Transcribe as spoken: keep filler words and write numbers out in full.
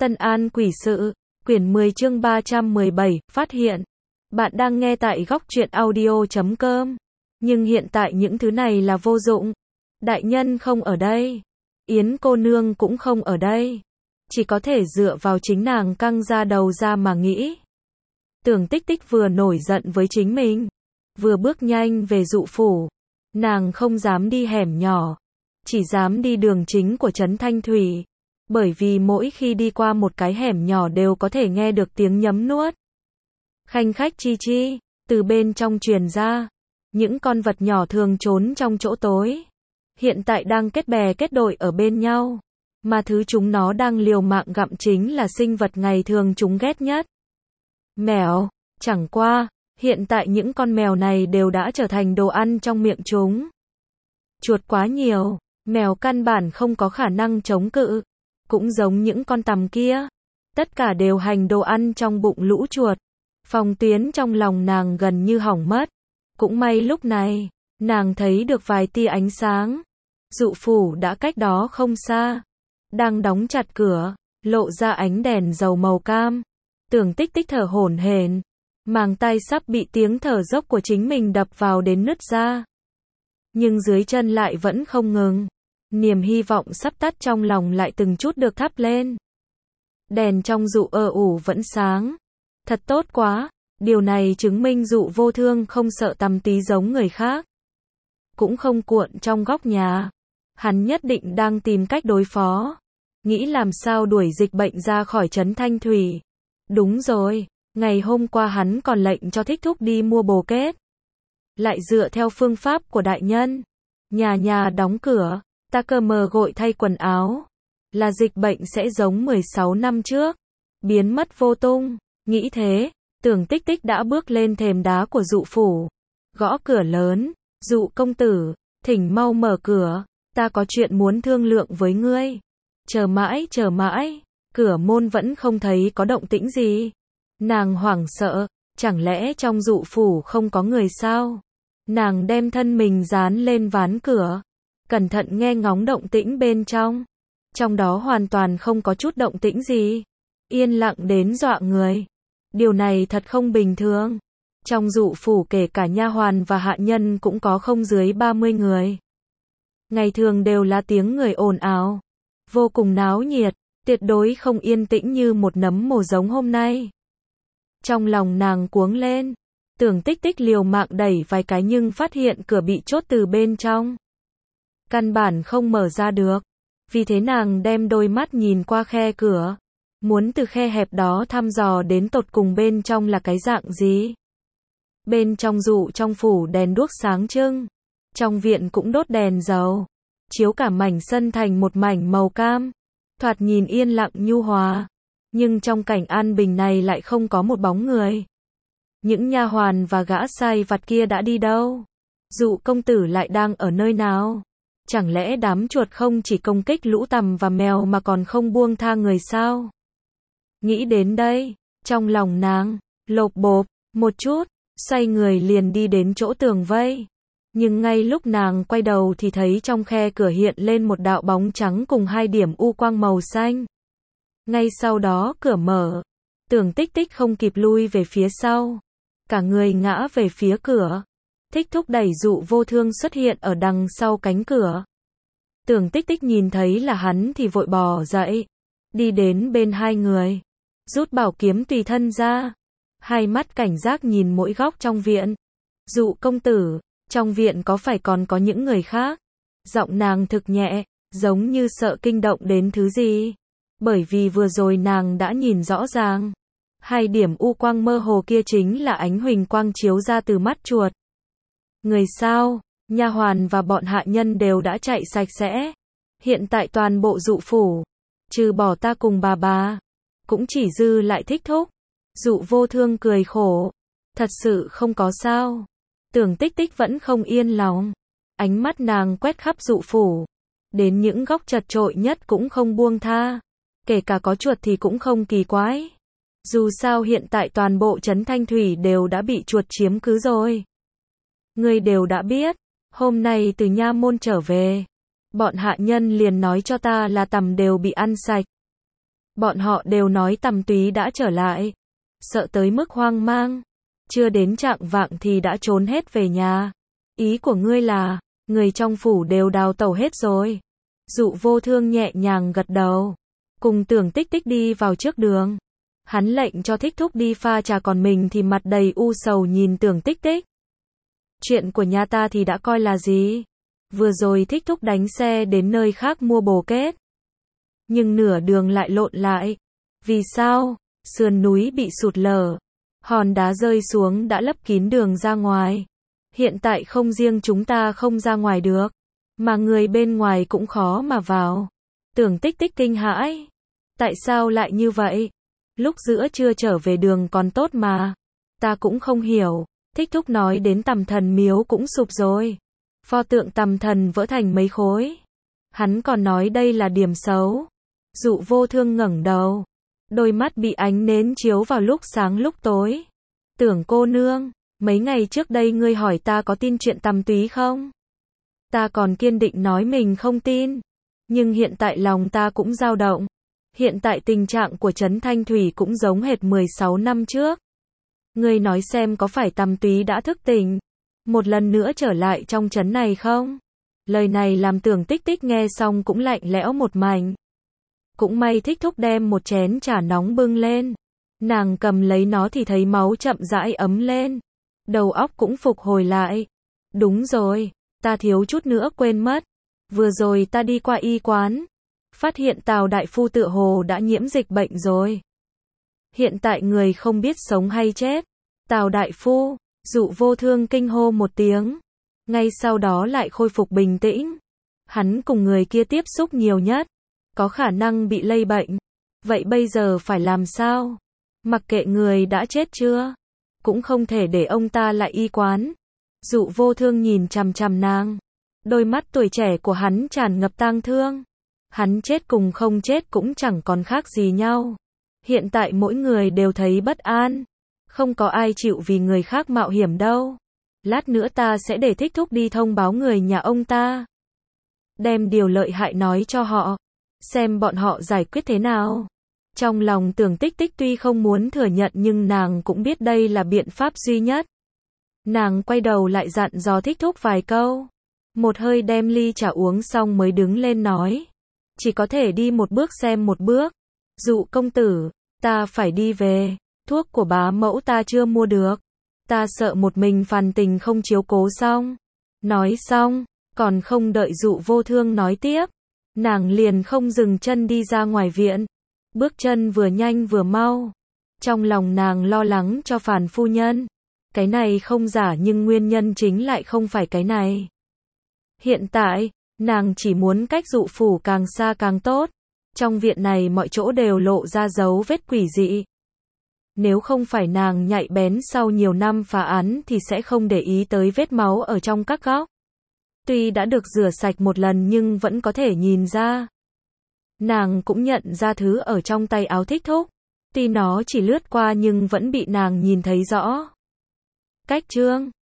Tân An Quỷ Sự, quyển mười chương ba trăm mười bảy, phát hiện. Bạn đang nghe tại góc truyện audio chấm com. Nhưng hiện tại những thứ này là vô dụng. Đại nhân không ở đây. Yến cô nương cũng không ở đây. Chỉ có thể dựa vào chính nàng căng ra đầu ra mà nghĩ. Tưởng Tích Tích vừa nổi giận với chính mình, vừa bước nhanh về dụ phủ. Nàng không dám đi hẻm nhỏ, chỉ dám đi đường chính của trấn Thanh Thủy. Bởi vì mỗi khi đi qua một cái hẻm nhỏ đều có thể nghe được tiếng nhấm nuốt. Khanh khách chi chi, từ bên trong truyền ra. Những con vật nhỏ thường trốn trong chỗ tối. Hiện tại đang kết bè kết đội ở bên nhau. Mà thứ chúng nó đang liều mạng gặm chính là sinh vật ngày thường chúng ghét nhất. Mèo, chẳng qua, hiện tại những con mèo này đều đã trở thành đồ ăn trong miệng chúng. Chuột quá nhiều, mèo căn bản không có khả năng chống cự. Cũng giống những con tằm kia. Tất cả đều hành đồ ăn trong bụng lũ chuột. Phòng tuyến trong lòng nàng gần như hỏng mất. Cũng may lúc này, nàng thấy được vài tia ánh sáng. Dụ phủ đã cách đó không xa. Đang đóng chặt cửa, lộ ra ánh đèn dầu màu cam. Tưởng Tích Tích thở hổn hển, màng tai sắp bị tiếng thở dốc của chính mình đập vào đến nứt ra. Nhưng dưới chân lại vẫn không ngừng. Niềm hy vọng sắp tắt trong lòng lại từng chút được thắp lên. Đèn trong dụ ơ ủ vẫn sáng. Thật tốt quá, điều này chứng minh dụ vô thương không sợ tăm tí giống người khác. Cũng không cuộn trong góc nhà. Hắn nhất định đang tìm cách đối phó. Nghĩ làm sao đuổi dịch bệnh ra khỏi trấn Thanh Thủy. Đúng rồi, ngày hôm qua hắn còn lệnh cho Thích Thúc đi mua bồ kết. Lại dựa theo phương pháp của đại nhân. Nhà nhà đóng cửa. Ta cơ mờ gội thay quần áo. Là dịch bệnh sẽ giống mười sáu năm trước. Biến mất vô tung. Nghĩ thế, Tưởng Tích Tích đã bước lên thềm đá của dụ phủ. Gõ cửa lớn. Dụ công tử, thỉnh mau mở cửa. Ta có chuyện muốn thương lượng với ngươi. Chờ mãi chờ mãi. Cửa môn vẫn không thấy có động tĩnh gì. Nàng hoảng sợ. Chẳng lẽ trong dụ phủ không có người sao? Nàng đem thân mình dán lên ván cửa. Cẩn thận nghe ngóng động tĩnh bên trong. Trong đó hoàn toàn không có chút động tĩnh gì. Yên lặng đến dọa người. Điều này thật không bình thường. Trong dụ phủ kể cả nha hoàn và hạ nhân cũng có không dưới ba mươi người. Ngày thường đều là tiếng người ồn ào. Vô cùng náo nhiệt. Tuyệt đối không yên tĩnh như một nấm mồ giống hôm nay. Trong lòng nàng cuống lên. Tưởng Tích Tích liều mạng đẩy vài cái nhưng phát hiện cửa bị chốt từ bên trong. Căn bản không mở ra được. Vì thế nàng đem đôi mắt nhìn qua khe cửa. Muốn từ khe hẹp đó thăm dò đến tột cùng bên trong là cái dạng gì. Bên trong dụ trong phủ đèn đuốc sáng trưng. Trong viện cũng đốt đèn dầu. Chiếu cả mảnh sân thành một mảnh màu cam. Thoạt nhìn yên lặng nhu hòa. Nhưng trong cảnh an bình này lại không có một bóng người. Những nha hoàn và gã sai vặt kia đã đi đâu? Dụ công tử lại đang ở nơi nào? Chẳng lẽ đám chuột không chỉ công kích lũ tằm và mèo mà còn không buông tha người sao? Nghĩ đến đây, trong lòng nàng, lộp bộp, một chút, xoay người liền đi đến chỗ tường vây. Nhưng ngay lúc nàng quay đầu thì thấy trong khe cửa hiện lên một đạo bóng trắng cùng hai điểm u quang màu xanh. Ngay sau đó cửa mở. Tưởng Tích Tích không kịp lui về phía sau. Cả người ngã về phía cửa. Thích Thúc đẩy dụ vô thương xuất hiện ở đằng sau cánh cửa. Tưởng Tích Tích nhìn thấy là hắn thì vội bò dậy. Đi đến bên hai người. Rút bảo kiếm tùy thân ra. Hai mắt cảnh giác nhìn mỗi góc trong viện. Dụ công tử, trong viện có phải còn có những người khác? Giọng nàng thực nhẹ, giống như sợ kinh động đến thứ gì. Bởi vì vừa rồi nàng đã nhìn rõ ràng. Hai điểm u quang mơ hồ kia chính là ánh huỳnh quang chiếu ra từ mắt chuột. Người sao? Nha hoàn và bọn hạ nhân đều đã chạy sạch sẽ. Hiện tại toàn bộ dụ phủ, trừ bỏ ta cùng bà bà, cũng chỉ dư lại Thích Thúc. Dụ vô thương cười khổ. Thật sự không có sao. Tưởng Tích Tích vẫn không yên lòng. Ánh mắt nàng quét khắp dụ phủ. Đến những góc chật chội nhất cũng không buông tha. Kể cả có chuột thì cũng không kỳ quái. Dù sao hiện tại toàn bộ trấn Thanh Thủy đều đã bị chuột chiếm cứ rồi. Ngươi đều đã biết. Hôm nay từ nha môn trở về. Bọn hạ nhân liền nói cho ta là tằm đều bị ăn sạch. Bọn họ đều nói Tầm Túy đã trở lại. Sợ tới mức hoang mang. Chưa đến chạng vạng thì đã trốn hết về nhà. Ý của ngươi là, người trong phủ đều đào tẩu hết rồi. Dụ Vô Thương nhẹ nhàng gật đầu. Cùng Tưởng Tích Tích đi vào trước đường. Hắn lệnh cho Thích Thúc đi pha trà, còn mình thì mặt đầy u sầu nhìn Tưởng Tích Tích. Chuyện của nhà ta thì đã coi là gì? Vừa rồi Thích Thúc đánh xe đến nơi khác mua bồ kết. Nhưng nửa đường lại lộn lại. Vì sao? Sườn núi bị sụt lở. Hòn đá rơi xuống đã lấp kín đường ra ngoài. Hiện tại không riêng chúng ta không ra ngoài được, mà người bên ngoài cũng khó mà vào. Tưởng Tích Tích kinh hãi. Tại sao lại như vậy? Lúc giữa trưa trở về đường còn tốt mà. Ta cũng không hiểu. Thích Thúc nói đến Tầm Thần miếu cũng sụp rồi. Pho tượng Tầm Thần vỡ thành mấy khối. Hắn còn nói đây là điểm xấu. Dụ Vô Thương ngẩng đầu. Đôi mắt bị ánh nến chiếu vào lúc sáng lúc tối. Tưởng cô nương, mấy ngày trước đây ngươi hỏi ta có tin chuyện Tầm Túy không? Ta còn kiên định nói mình không tin. Nhưng hiện tại lòng ta cũng dao động. Hiện tại tình trạng của Trấn Thanh Thủy cũng giống hệt mười sáu năm trước. Ngươi nói xem có phải Tầm Túy đã thức tỉnh, một lần nữa trở lại trong trấn này không? Lời này làm Tưởng Tích Tích nghe xong cũng lạnh lẽo một mảnh. Cũng may Thích Thúc đem một chén trà nóng bưng lên. Nàng cầm lấy nó thì thấy máu chậm rãi ấm lên. Đầu óc cũng phục hồi lại. Đúng rồi, ta thiếu chút nữa quên mất. Vừa rồi ta đi qua y quán. Phát hiện Tào đại phu tựa hồ đã nhiễm dịch bệnh rồi. Hiện tại người không biết sống hay chết. Tào đại phu, Dụ Vô Thương kinh hô một tiếng. Ngay sau đó lại khôi phục bình tĩnh. Hắn cùng người kia tiếp xúc nhiều nhất. Có khả năng bị lây bệnh. Vậy bây giờ phải làm sao? Mặc kệ người đã chết chưa? Cũng không thể để ông ta lại y quán. Dụ Vô Thương nhìn chằm chằm nàng. Đôi mắt tuổi trẻ của hắn tràn ngập tang thương. Hắn chết cùng không chết cũng chẳng còn khác gì nhau. Hiện tại mỗi người đều thấy bất an. Không có ai chịu vì người khác mạo hiểm đâu. Lát nữa ta sẽ để Thích Thúc đi thông báo người nhà ông ta. Đem điều lợi hại nói cho họ. Xem bọn họ giải quyết thế nào. Trong lòng Tưởng Tích Tích tuy không muốn thừa nhận nhưng nàng cũng biết đây là biện pháp duy nhất. Nàng quay đầu lại dặn dò Thích Thúc vài câu. Một hơi đem ly trà uống xong mới đứng lên nói. Chỉ có thể đi một bước xem một bước. Dụ công tử, ta phải đi về. Thuốc của bá mẫu ta chưa mua được. Ta sợ một mình Phàn Tình không chiếu cố xong. Nói xong, còn không đợi Dụ Vô Thương nói tiếp. Nàng liền không dừng chân đi ra ngoài viện. Bước chân vừa nhanh vừa mau. Trong lòng nàng lo lắng cho Phàn phu nhân. Cái này không giả nhưng nguyên nhân chính lại không phải cái này. Hiện tại, nàng chỉ muốn cách Dụ phủ càng xa càng tốt. Trong viện này mọi chỗ đều lộ ra dấu vết quỷ dị. Nếu không phải nàng nhạy bén sau nhiều năm phá án thì sẽ không để ý tới vết máu ở trong các góc. Tuy đã được rửa sạch một lần nhưng vẫn có thể nhìn ra. Nàng cũng nhận ra thứ ở trong tay áo Thích Thúc. Tuy nó chỉ lướt qua nhưng vẫn bị nàng nhìn thấy rõ. Cách chương